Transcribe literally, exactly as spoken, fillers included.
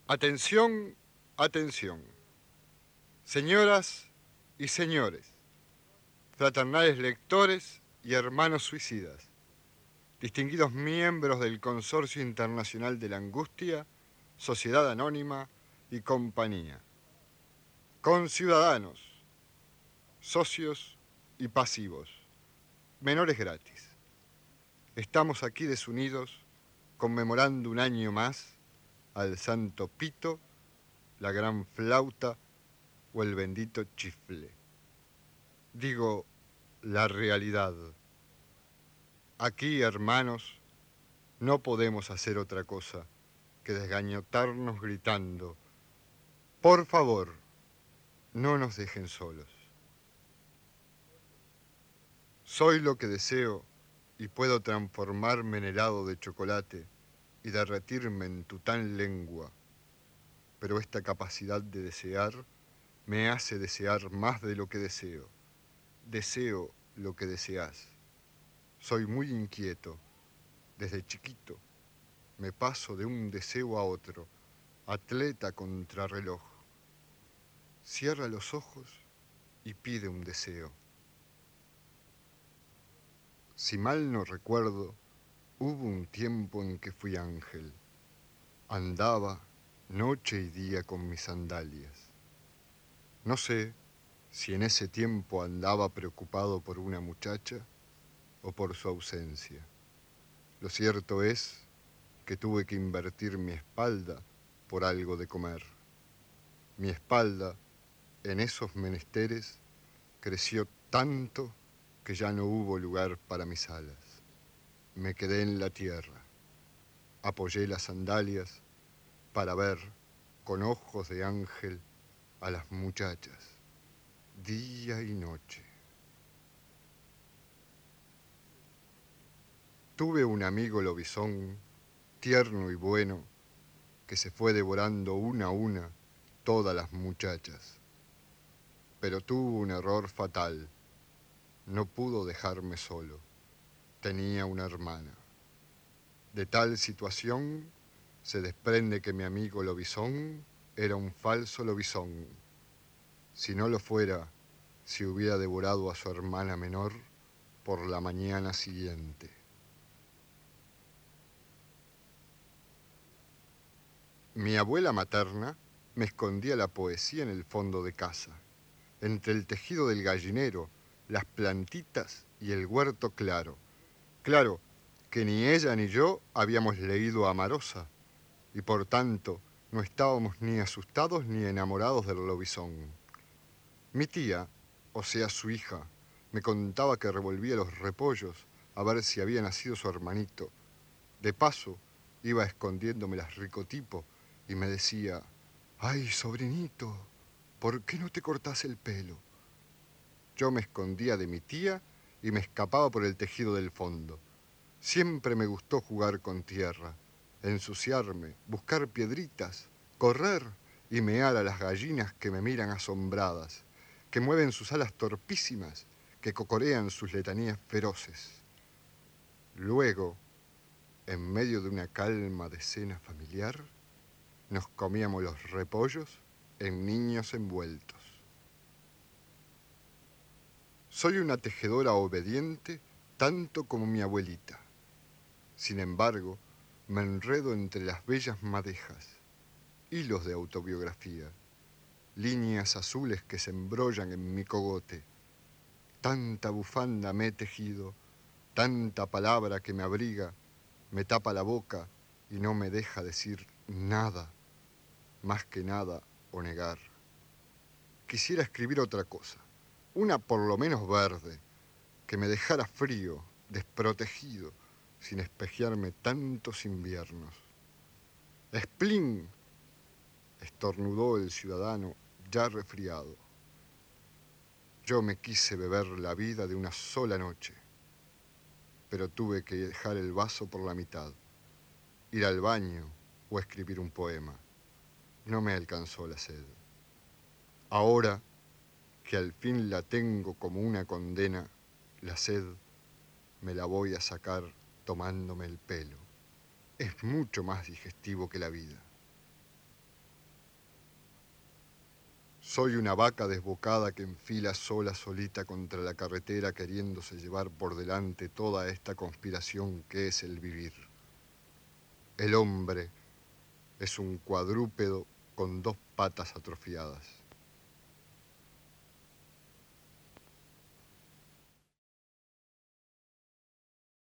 Atención, atención. Señoras y señores, fraternales lectores y hermanos suicidas, distinguidos miembros del Consorcio Internacional de la Angustia, Sociedad Anónima y Compañía, conciudadanos, socios y pasivos, menores gratis. Estamos aquí desunidos conmemorando un año más al Santo Pito, la Gran Flauta o el bendito chifle. Digo, la realidad. Aquí, hermanos, no podemos hacer otra cosa que desgañotarnos gritando: por favor, no nos dejen solos. Soy lo que deseo y puedo transformarme en helado de chocolate y derretirme en tu tan lengua, pero esta capacidad de desear me hace desear más de lo que deseo. Deseo lo que deseas. Soy muy inquieto. Desde chiquito me paso de un deseo a otro, atleta contra reloj. Cierra los ojos y pide un deseo. Si mal no recuerdo, hubo un tiempo en que fui ángel. Andaba noche y día con mis sandalias. No sé si en ese tiempo andaba preocupado por una muchacha o por su ausencia. Lo cierto es que tuve que invertir mi espalda por algo de comer. Mi espalda, en esos menesteres, creció tanto que ya no hubo lugar para mis alas. Me quedé en la tierra. Apoyé las sandalias para ver con ojos de ángel a las muchachas, día y noche. Tuve un amigo lobizón, tierno y bueno, que se fue devorando una a una todas las muchachas. Pero tuvo un error fatal. No pudo dejarme solo. Tenía una hermana. De tal situación se desprende que mi amigo lobizón era un falso lobizón. Si no lo fuera, se hubiera devorado a su hermana menor por la mañana siguiente. Mi abuela materna me escondía la poesía en el fondo de casa, entre el tejido del gallinero, las plantitas y el huerto claro. Claro que ni ella ni yo habíamos leído a Marosa, y por tanto no estábamos ni asustados ni enamorados del lobizón. Mi tía, o sea su hija, me contaba que revolvía los repollos a ver si había nacido su hermanito. De paso, iba escondiéndome las ricotipo y me decía: «Ay, sobrinito, ¿por qué no te cortás el pelo?». Yo me escondía de mi tía y me escapaba por el tejido del fondo. Siempre me gustó jugar con tierra, ensuciarme, buscar piedritas, correr y mear a las gallinas que me miran asombradas, que mueven sus alas torpísimas, que cocorean sus letanías feroces. Luego, en medio de una calma de cena familiar, nos comíamos los repollos en niños envueltos. Soy una tejedora obediente tanto como mi abuelita. Sin embargo, me enredo entre las bellas madejas, hilos de autobiografía, líneas azules que se embrollan en mi cogote. Tanta bufanda me he tejido, tanta palabra que me abriga, me tapa la boca y no me deja decir nada, más que nada o negar. Quisiera escribir otra cosa, una por lo menos verde, que me dejara frío, desprotegido, sin espejearme tantos inviernos. «Splin», estornudó el ciudadano ya resfriado. Yo me quise beber la vida de una sola noche, pero tuve que dejar el vaso por la mitad, ir al baño o escribir un poema. No me alcanzó la sed. Ahora que al fin la tengo como una condena, la sed me la voy a sacar tomándome el pelo. Es mucho más digestivo que la vida. Soy una vaca desbocada que enfila sola solita contra la carretera queriéndose llevar por delante toda esta conspiración que es el vivir. El hombre es un cuadrúpedo con dos patas atrofiadas.